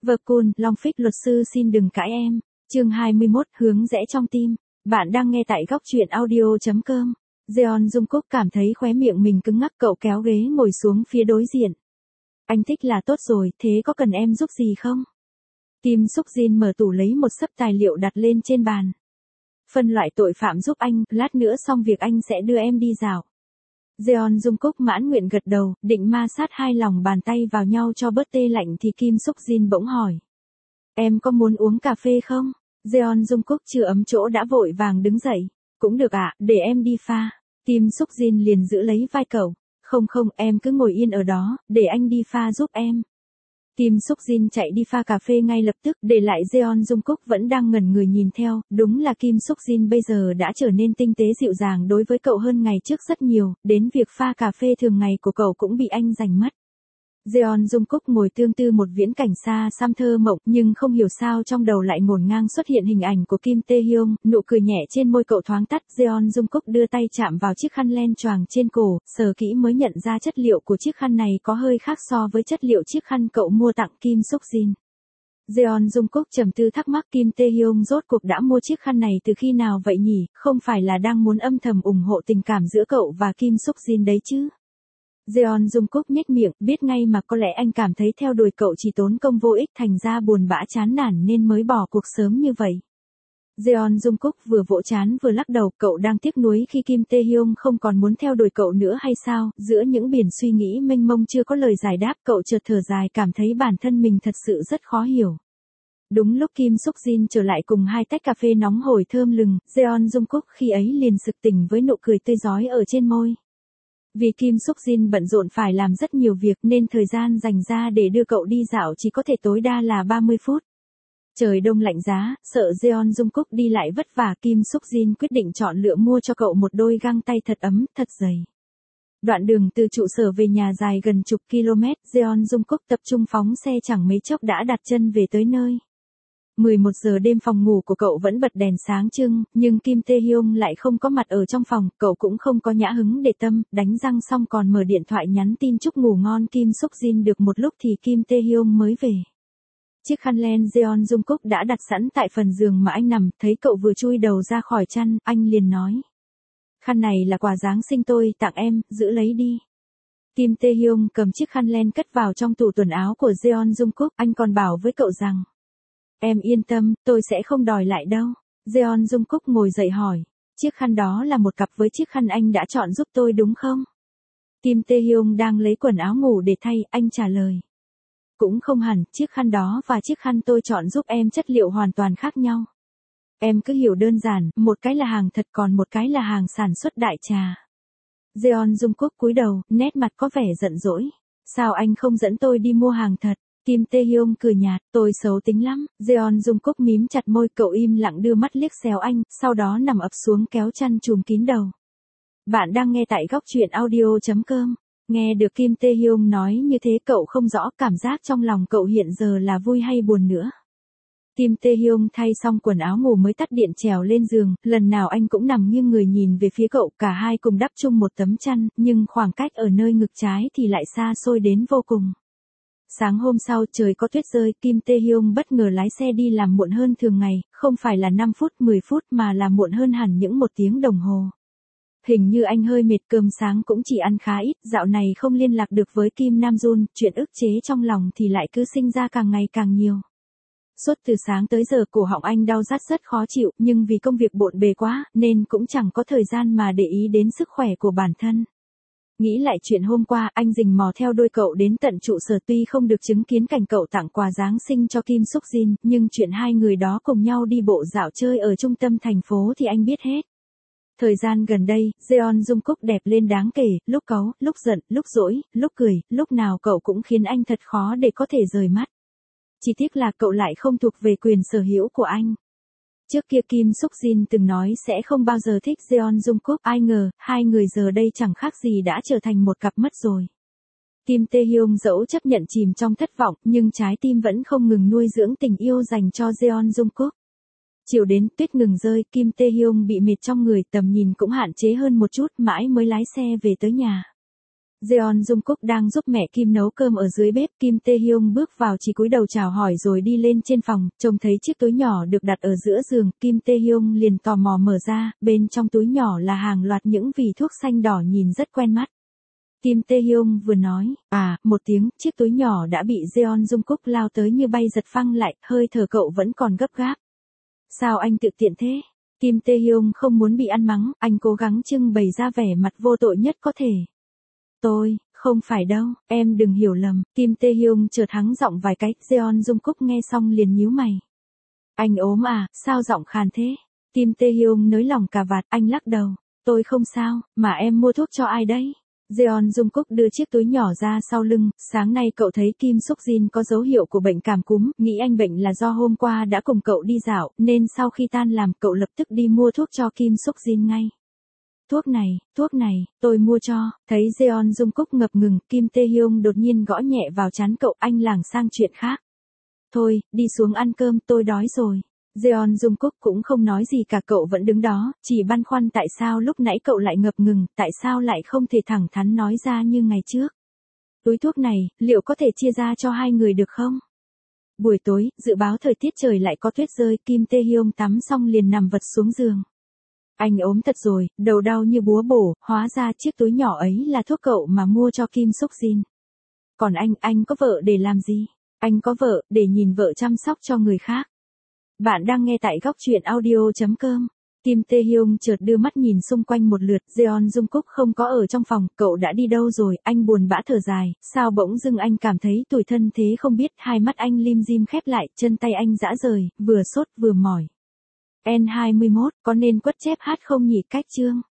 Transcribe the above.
Liverpool, Long Fix luật sư xin đừng cãi em. Chương 21, hướng rẽ trong tim. Bạn đang nghe tại góc truyện audio.com. Jeon Jungkook cảm thấy khóe miệng mình cứng ngắc, cậu kéo ghế ngồi xuống phía đối diện. Anh thích là tốt rồi, thế có cần em giúp gì không? Kim Suk Jin mở tủ lấy một xấp tài liệu đặt lên trên bàn. Phân loại tội phạm giúp anh, lát nữa xong việc anh sẽ đưa em đi dạo. Jeon Jungkook mãn nguyện gật đầu, định ma sát hai lòng bàn tay vào nhau cho bớt tê lạnh thì Kim Suk Jin bỗng hỏi. Em có muốn uống cà phê không? Jeon Jungkook chưa ấm chỗ đã vội vàng đứng dậy. Cũng được ạ, để em đi pha. Kim Suk Jin liền giữ lấy vai cậu. Không, em cứ ngồi yên ở đó, để anh đi pha giúp em. Kim Suk Jin chạy đi pha cà phê ngay lập tức, để lại Jeon Jungkook vẫn đang ngẩn người nhìn theo. Đúng là Kim Suk Jin bây giờ đã trở nên tinh tế dịu dàng đối với cậu hơn ngày trước rất nhiều, đến việc pha cà phê thường ngày của cậu cũng bị anh giành mất. Jeon Jungkook ngồi tương tư một viễn cảnh xa xăm thơ mộng, nhưng không hiểu sao trong đầu lại ngổn ngang xuất hiện hình ảnh của Kim Tae Hyung, nụ cười nhẹ trên môi cậu thoáng tắt. Jeon Jungkook đưa tay chạm vào chiếc khăn len choàng trên cổ, sờ kỹ mới nhận ra chất liệu của chiếc khăn này có hơi khác so với chất liệu chiếc khăn cậu mua tặng Kim Suk Jin. Jeon Jungkook trầm tư thắc mắc Kim Tae Hyung rốt cuộc đã mua chiếc khăn này từ khi nào vậy nhỉ, không phải là đang muốn âm thầm ủng hộ tình cảm giữa cậu và Kim Suk Jin đấy chứ? Jeon Jungkook nhếch miệng, biết ngay mà có lẽ anh cảm thấy theo đuổi cậu chỉ tốn công vô ích, thành ra buồn bã chán nản nên mới bỏ cuộc sớm như vậy. Jeon Jungkook vừa vỗ trán vừa lắc đầu, cậu đang tiếc nuối khi Kim Tae Hyung không còn muốn theo đuổi cậu nữa hay sao? Giữa những biển suy nghĩ mênh mông chưa có lời giải đáp, cậu chợt thở dài cảm thấy bản thân mình thật sự rất khó hiểu. Đúng lúc Kim Suk Jin trở lại cùng hai tách cà phê nóng hổi thơm lừng, Jeon Jungkook khi ấy liền sực tỉnh với nụ cười tươi rói ở trên môi. Vì Kim Suk Jin bận rộn phải làm rất nhiều việc nên thời gian dành ra để đưa cậu đi dạo chỉ có thể tối đa là 30 phút. Trời đông lạnh giá, sợ Jeon Jungkook đi lại vất vả, Kim Suk Jin quyết định chọn lựa mua cho cậu một đôi găng tay thật ấm, thật dày. Đoạn đường từ trụ sở về nhà dài gần chục km, Jeon Jungkook tập trung phóng xe chẳng mấy chốc đã đặt chân về tới nơi. 11 giờ đêm phòng ngủ của cậu vẫn bật đèn sáng trưng, nhưng Kim Tae Hyung lại không có mặt ở trong phòng, cậu cũng không có nhã hứng để tâm, đánh răng xong còn mở điện thoại nhắn tin chúc ngủ ngon Kim Suk Jin được một lúc thì Kim Tae Hyung mới về. Chiếc khăn len Jeon Jungkook đã đặt sẵn tại phần giường mà anh nằm, thấy cậu vừa chui đầu ra khỏi chăn, anh liền nói. Khăn này là quà Giáng sinh tôi tặng em, giữ lấy đi. Kim Tae Hyung cầm chiếc khăn len cất vào trong tủ quần áo của Jeon Jungkook, anh còn bảo với cậu rằng. Em yên tâm, tôi sẽ không đòi lại đâu. Jeon Jungkook ngồi dậy hỏi. Chiếc khăn đó là một cặp với chiếc khăn anh đã chọn giúp tôi đúng không? Kim Tae Hyung đang lấy quần áo ngủ để thay, anh trả lời. Cũng không hẳn, chiếc khăn đó và chiếc khăn tôi chọn giúp em chất liệu hoàn toàn khác nhau. Em cứ hiểu đơn giản, một cái là hàng thật còn một cái là hàng sản xuất đại trà. Jeon Jungkook cúi đầu, nét mặt có vẻ giận dỗi. Sao anh không dẫn tôi đi mua hàng thật? Kim Tae Hyung cười nhạt, tôi xấu tính lắm. Jeon Jungkook mím chặt môi, cậu im lặng đưa mắt liếc xéo anh, sau đó nằm ập xuống kéo chăn trùm kín đầu. Bạn đang nghe tại góc truyện audio.com. Nghe được Kim Tae Hyung nói như thế cậu không rõ cảm giác trong lòng cậu hiện giờ là vui hay buồn nữa. Kim Tae Hyung thay xong quần áo ngủ mới tắt điện trèo lên giường, lần nào anh cũng nằm nghiêng người nhìn về phía cậu, cả hai cùng đắp chung một tấm chăn, nhưng khoảng cách ở nơi ngực trái thì lại xa xôi đến vô cùng. Sáng hôm sau trời có tuyết rơi, Kim Tae Hyung bất ngờ lái xe đi làm muộn hơn thường ngày, không phải là 5 phút 10 phút mà là muộn hơn hẳn những 1 tiếng đồng hồ. Hình như anh hơi mệt, cơm sáng cũng chỉ ăn khá ít, dạo này không liên lạc được với Kim Nam Jun, chuyện ức chế trong lòng thì lại cứ sinh ra càng ngày càng nhiều. Suốt từ sáng tới giờ cổ họng anh đau rát rất khó chịu, nhưng vì công việc bộn bề quá, nên cũng chẳng có thời gian mà để ý đến sức khỏe của bản thân. Nghĩ lại chuyện hôm qua, anh rình mò theo đuôi cậu đến tận trụ sở, tuy không được chứng kiến cảnh cậu tặng quà Giáng sinh cho Kim Suk Jin, nhưng chuyện hai người đó cùng nhau đi bộ dạo chơi ở trung tâm thành phố thì anh biết hết. Thời gian gần đây, Jeon Jungkook đẹp lên đáng kể, lúc cáu, lúc giận, lúc dỗi, lúc cười, lúc nào cậu cũng khiến anh thật khó để có thể rời mắt. Chỉ tiếc là cậu lại không thuộc về quyền sở hữu của anh. Trước kia Kim Suk Jin từng nói sẽ không bao giờ thích Jeon Jungkook, ai ngờ, hai người giờ đây chẳng khác gì đã trở thành một cặp mất rồi. Kim Tae Hyung dẫu chấp nhận chìm trong thất vọng, nhưng trái tim vẫn không ngừng nuôi dưỡng tình yêu dành cho Jeon Jungkook. Chiều đến, tuyết ngừng rơi, Kim Tae Hyung bị mệt trong người, tầm nhìn cũng hạn chế hơn một chút, mãi mới lái xe về tới nhà. Jeon Jungkook đang giúp mẹ Kim nấu cơm ở dưới bếp, Kim Tae Hyung bước vào chỉ cúi đầu chào hỏi rồi đi lên trên phòng, trông thấy chiếc túi nhỏ được đặt ở giữa giường, Kim Tae Hyung liền tò mò mở ra, bên trong túi nhỏ là hàng loạt những vỉ thuốc xanh đỏ nhìn rất quen mắt. Kim Tae Hyung vừa nói, một tiếng, chiếc túi nhỏ đã bị Jeon Jungkook lao tới như bay giật phăng lại, hơi thở cậu vẫn còn gấp gáp. Sao anh tự tiện thế? Kim Tae Hyung không muốn bị ăn mắng, anh cố gắng trưng bày ra vẻ mặt vô tội nhất có thể. Không phải đâu, em đừng hiểu lầm, Kim Tae Hyung chợt hắng giọng vài cái, Jeon Jungkook nghe xong liền nhíu mày. Anh ốm à, sao giọng khàn thế? Kim Tae Hyung nới lỏng cà vạt, anh lắc đầu, tôi không sao, mà em mua thuốc cho ai đấy? Jeon Jungkook đưa chiếc túi nhỏ ra sau lưng, sáng nay cậu thấy Kim Suk Jin có dấu hiệu của bệnh cảm cúm, nghĩ anh bệnh là do hôm qua đã cùng cậu đi dạo, nên sau khi tan làm cậu lập tức đi mua thuốc cho Kim Suk Jin ngay. Thuốc này, tôi mua cho, thấy Jeon Jungkook ngập ngừng, Kim Tae Hyung đột nhiên gõ nhẹ vào trán cậu, anh lảng sang chuyện khác. Thôi, đi xuống ăn cơm, tôi đói rồi. Jeon Jungkook cũng không nói gì cả, cậu vẫn đứng đó, chỉ băn khoăn tại sao lúc nãy cậu lại ngập ngừng, tại sao lại không thể thẳng thắn nói ra như ngày trước. Túi thuốc này, liệu có thể chia ra cho hai người được không? Buổi tối, dự báo thời tiết trời lại có tuyết rơi, Kim Tae Hyung tắm xong liền nằm vật xuống giường. Anh ốm thật rồi, đầu đau như búa bổ, hóa ra chiếc túi nhỏ ấy là thuốc cậu mà mua cho Kim Suk Jin. Còn anh có vợ để làm gì? Anh có vợ, để nhìn vợ chăm sóc cho người khác. Bạn đang nghe tại góc truyện audio.com. Kim Tae Hyung chợt đưa mắt nhìn xung quanh một lượt, Jeon Jungkook không có ở trong phòng, cậu đã đi đâu rồi, anh buồn bã thở dài, sao bỗng dưng anh cảm thấy tủi thân thế không biết, hai mắt anh lim dim khép lại, chân tay anh rã rời, vừa sốt vừa mỏi. N21, có nên quất chép hát không nhỉ? Cách chương